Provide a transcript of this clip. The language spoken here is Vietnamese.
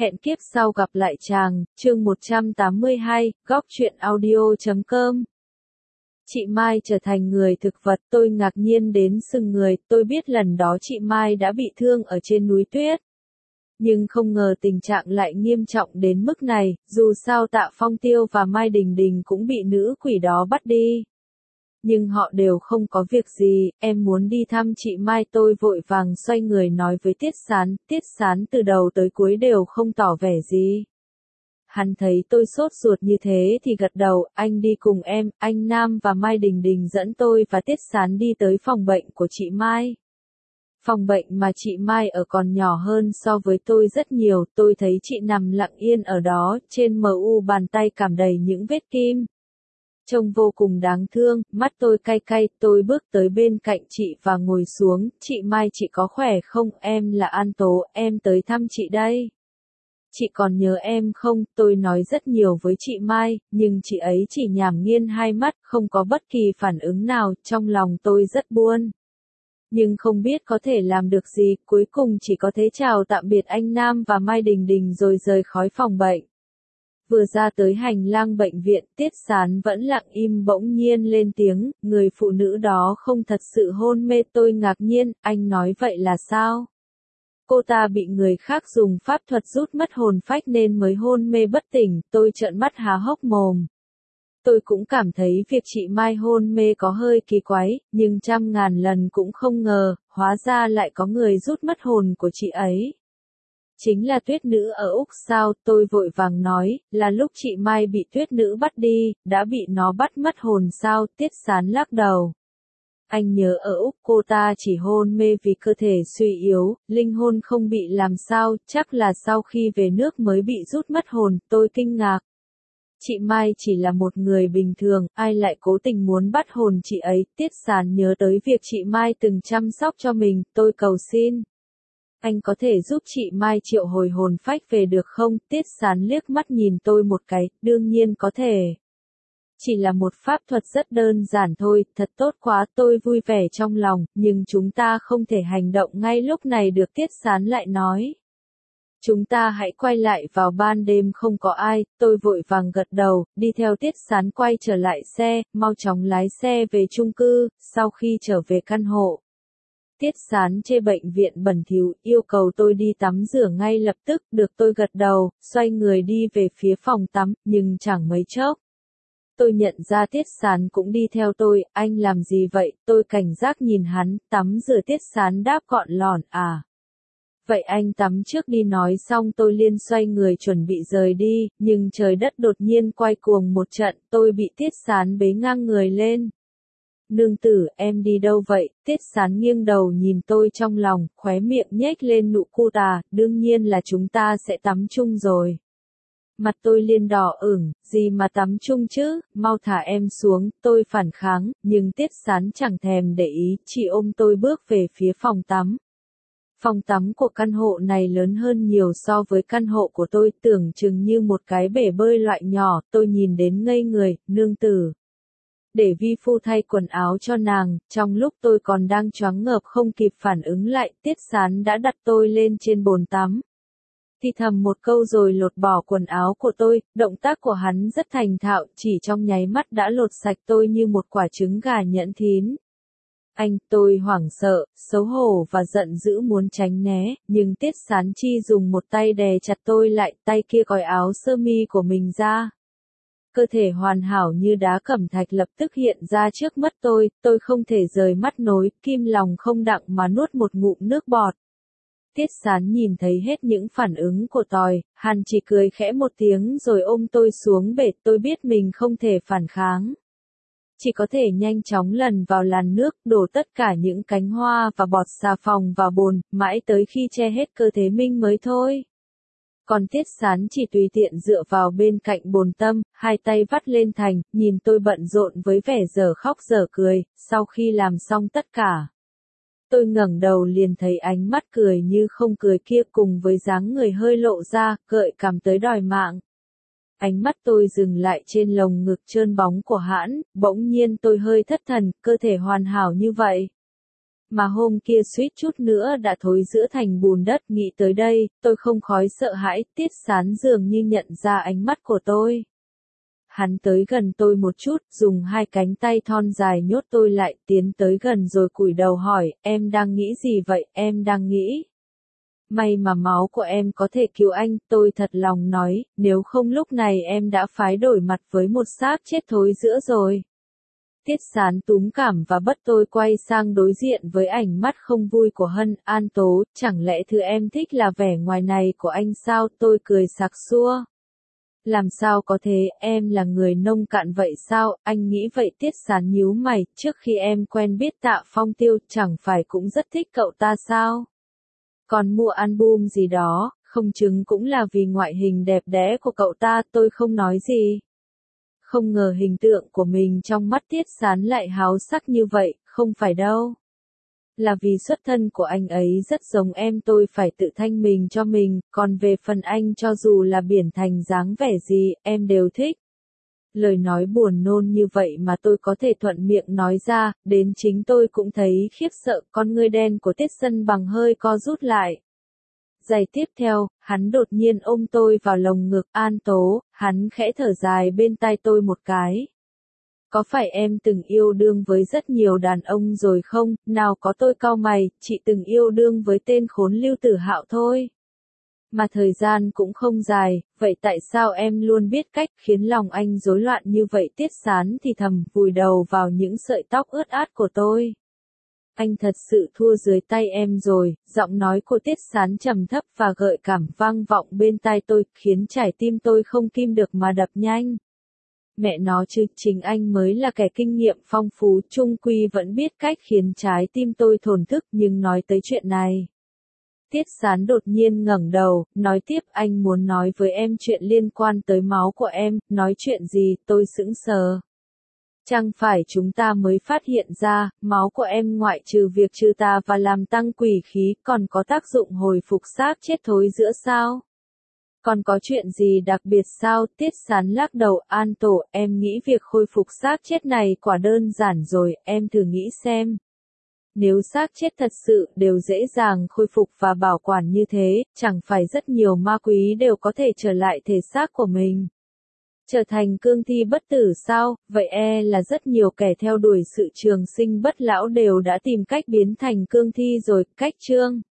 Hẹn kiếp sau gặp lại chàng, chương 182, góc truyện audio.com. Chị Mai trở thành người thực vật, tôi ngạc nhiên đến sừng người, tôi biết lần đó chị Mai đã bị thương ở trên núi tuyết. Nhưng không ngờ tình trạng lại nghiêm trọng đến mức này, dù sao Tạ Phong Tiêu và Mai Đình Đình cũng bị nữ quỷ đó bắt đi. Nhưng họ đều không có việc gì, em muốn đi thăm chị Mai, tôi vội vàng xoay người nói với Tiết Sán từ đầu tới cuối đều không tỏ vẻ gì. Hắn thấy tôi sốt ruột như thế thì gật đầu, anh đi cùng em, anh Nam và Mai Đình Đình dẫn tôi và Tiết Sán đi tới phòng bệnh của chị Mai. Phòng bệnh mà chị Mai ở còn nhỏ hơn so với tôi rất nhiều, tôi thấy chị nằm lặng yên ở đó, trên mu bàn tay cảm đầy những vết kim. Trông vô cùng đáng thương, mắt tôi cay cay, tôi bước tới bên cạnh chị và ngồi xuống, chị Mai chị có khỏe không, em là An Tố, em tới thăm chị đây. Chị còn nhớ em không, tôi nói rất nhiều với chị Mai, nhưng chị ấy chỉ nhảm nghiêng hai mắt, không có bất kỳ phản ứng nào, trong lòng tôi rất buồn. Nhưng không biết có thể làm được gì, cuối cùng chỉ có thể chào tạm biệt anh Nam và Mai Đình Đình rồi rời khỏi phòng bệnh. Vừa ra tới hành lang bệnh viện, Tiết Sán vẫn lặng im bỗng nhiên lên tiếng, người phụ nữ đó không thật sự hôn mê, tôi ngạc nhiên, anh nói vậy là sao? Cô ta bị người khác dùng pháp thuật rút mất hồn phách nên mới hôn mê bất tỉnh, tôi trợn mắt há hốc mồm. Tôi cũng cảm thấy việc chị Mai hôn mê có hơi kỳ quái, nhưng trăm ngàn lần cũng không ngờ, hóa ra lại có người rút mất hồn của chị ấy. Chính là tuyết nữ ở Úc sao, tôi vội vàng nói, là lúc chị Mai bị tuyết nữ bắt đi, đã bị nó bắt mất hồn sao, Tiết Sán lắc đầu. Anh nhớ ở Úc cô ta chỉ hôn mê vì cơ thể suy yếu, linh hồn không bị làm sao, chắc là sau khi về nước mới bị rút mất hồn, tôi kinh ngạc. Chị Mai chỉ là một người bình thường, ai lại cố tình muốn bắt hồn chị ấy, Tiết Sán nhớ tới việc chị Mai từng chăm sóc cho mình, tôi cầu xin. Anh có thể giúp chị Mai triệu hồi hồn phách về được không? Tiết Sán liếc mắt nhìn tôi một cái, đương nhiên có thể. Chỉ là một pháp thuật rất đơn giản thôi, thật tốt quá, tôi vui vẻ trong lòng, nhưng chúng ta không thể hành động ngay lúc này được, Tiết Sán lại nói. Chúng ta hãy quay lại vào ban đêm không có ai, tôi vội vàng gật đầu, đi theo Tiết Sán quay trở lại xe, mau chóng lái xe về chung cư, sau khi trở về căn hộ. Tiết Sán chê bệnh viện bẩn thỉu, yêu cầu tôi đi tắm rửa ngay lập tức, được tôi gật đầu, xoay người đi về phía phòng tắm, nhưng chẳng mấy chốc. Tôi nhận ra Tiết Sán cũng đi theo tôi, anh làm gì vậy, tôi cảnh giác nhìn hắn, tắm rửa, Tiết Sán đáp gọn lỏn, à. Vậy anh tắm trước đi, nói xong tôi liền xoay người chuẩn bị rời đi, nhưng trời đất đột nhiên quay cuồng một trận, tôi bị Tiết Sán bế ngang người lên. Nương tử, em đi đâu vậy? Tiết Sán nghiêng đầu nhìn tôi trong lòng, khóe miệng nhếch lên nụ cu tà, đương nhiên là chúng ta sẽ tắm chung rồi. Mặt tôi liền đỏ ửng, gì mà tắm chung chứ, mau thả em xuống, tôi phản kháng, nhưng Tiết Sán chẳng thèm để ý, chỉ ôm tôi bước về phía phòng tắm. Phòng tắm của căn hộ này lớn hơn nhiều so với căn hộ của tôi, tưởng chừng như một cái bể bơi loại nhỏ, tôi nhìn đến ngây người, nương tử. Để vi phu thay quần áo cho nàng, trong lúc tôi còn đang choáng ngợp không kịp phản ứng lại, Tiết Sán đã đặt tôi lên trên bồn tắm. Thì thầm một câu rồi lột bỏ quần áo của tôi, động tác của hắn rất thành thạo, chỉ trong nháy mắt đã lột sạch tôi như một quả trứng gà nhẫn thín. Tôi hoảng sợ, xấu hổ và giận dữ muốn tránh né, nhưng Tiết Sán chi dùng một tay đè chặt tôi lại, tay kia cởi áo sơ mi của mình ra. Cơ thể hoàn hảo như đá cẩm thạch lập tức hiện ra trước mắt tôi không thể rời mắt nối, kim lòng không đặng mà nuốt một ngụm nước bọt. Tiết Sán nhìn thấy hết những phản ứng của tôi, hắn chỉ cười khẽ một tiếng rồi ôm tôi xuống bể, tôi biết mình không thể phản kháng. Chỉ có thể nhanh chóng lần vào làn nước, đổ tất cả những cánh hoa và bọt xà phòng vào bồn, mãi tới khi che hết cơ thể mình mới thôi. Còn Tiết Sán chỉ tùy tiện dựa vào bên cạnh bồn tâm, hai tay vắt lên thành, nhìn tôi bận rộn với vẻ dở khóc dở cười, sau khi làm xong tất cả. Tôi ngẩng đầu liền thấy ánh mắt cười như không cười kia cùng với dáng người hơi lộ ra, gợi cảm tới đòi mạng. Ánh mắt tôi dừng lại trên lồng ngực trơn bóng của hãn, bỗng nhiên tôi hơi thất thần, cơ thể hoàn hảo như vậy. Mà hôm kia suýt chút nữa đã thối rữa thành bùn đất. Nghĩ tới đây, tôi không khỏi sợ hãi. Tiết Sán dường như nhận ra ánh mắt của tôi. Hắn tới gần tôi một chút, dùng hai cánh tay thon dài nhốt tôi lại, tiến tới gần rồi cúi đầu hỏi, em đang nghĩ gì vậy? Em đang nghĩ. May mà máu của em có thể cứu anh, tôi thật lòng nói, nếu không lúc này em đã phái đổi mặt với một xác chết thối rữa rồi. Tiết Sán túm cảm và bắt tôi quay sang đối diện với ánh mắt không vui của Hân. An Tố, chẳng lẽ thứ em thích là vẻ ngoài này của anh sao? Tôi cười sặc sụa. Làm sao có thế, em là người nông cạn vậy sao? Anh nghĩ vậy. Tiết Sán nhíu mày, trước khi em quen biết Tạ Phong Tiêu, chẳng phải cũng rất thích cậu ta sao? Còn mua album gì đó, không chừng cũng là vì ngoại hình đẹp đẽ của cậu ta. Tôi không nói gì. Không ngờ hình tượng của mình trong mắt Tiết Sán lại háo sắc như vậy. Không phải đâu. Là vì xuất thân của anh ấy rất giống em, tôi phải tự thanh mình cho mình, còn về phần anh cho dù là biển thành dáng vẻ gì, em đều thích. Lời nói buồn nôn như vậy mà tôi có thể thuận miệng nói ra, đến chính tôi cũng thấy khiếp sợ. Con ngươi đen của Tiết Sân Bằng hơi co rút lại. Giây tiếp theo, hắn đột nhiên ôm tôi vào lồng ngực. An Tố, hắn khẽ thở dài bên tai tôi một cái. Có phải em từng yêu đương với rất nhiều đàn ông rồi không? Nào có, tôi cau mày, chị từng yêu đương với tên khốn Lưu Tử Hạo thôi. Mà thời gian cũng không dài, vậy tại sao em luôn biết cách khiến lòng anh rối loạn như vậy? Tiết Sán thì thầm, vùi đầu vào những sợi tóc ướt át của tôi. Anh thật sự thua dưới tay em rồi. Giọng nói của Tiết Sán trầm thấp và gợi cảm vang vọng bên tai tôi, khiến trái tim tôi không kim được mà đập nhanh. Mẹ nó chứ, chính anh mới là kẻ kinh nghiệm phong phú, chung quy vẫn biết cách khiến trái tim tôi thổn thức. Nhưng nói tới chuyện này, Tiết Sán đột nhiên ngẩng đầu, nói tiếp, anh muốn nói với em chuyện liên quan tới máu của em. Nói chuyện gì? Tôi sững sờ. Chẳng phải chúng ta mới phát hiện ra, máu của em ngoại trừ việc trừ tà và làm tăng quỷ khí, còn có tác dụng hồi phục xác chết thối rữa sao? Còn có chuyện gì đặc biệt sao? Tiết Sán lắc đầu. An Tổ, em nghĩ việc khôi phục xác chết này quả đơn giản rồi, em thử nghĩ xem. Nếu xác chết thật sự đều dễ dàng khôi phục và bảo quản như thế, chẳng phải rất nhiều ma quý đều có thể trở lại thể xác của mình. Trở thành cương thi bất tử sao? Vậy là rất nhiều kẻ theo đuổi sự trường sinh bất lão đều đã tìm cách biến thành cương thi rồi. Cách chương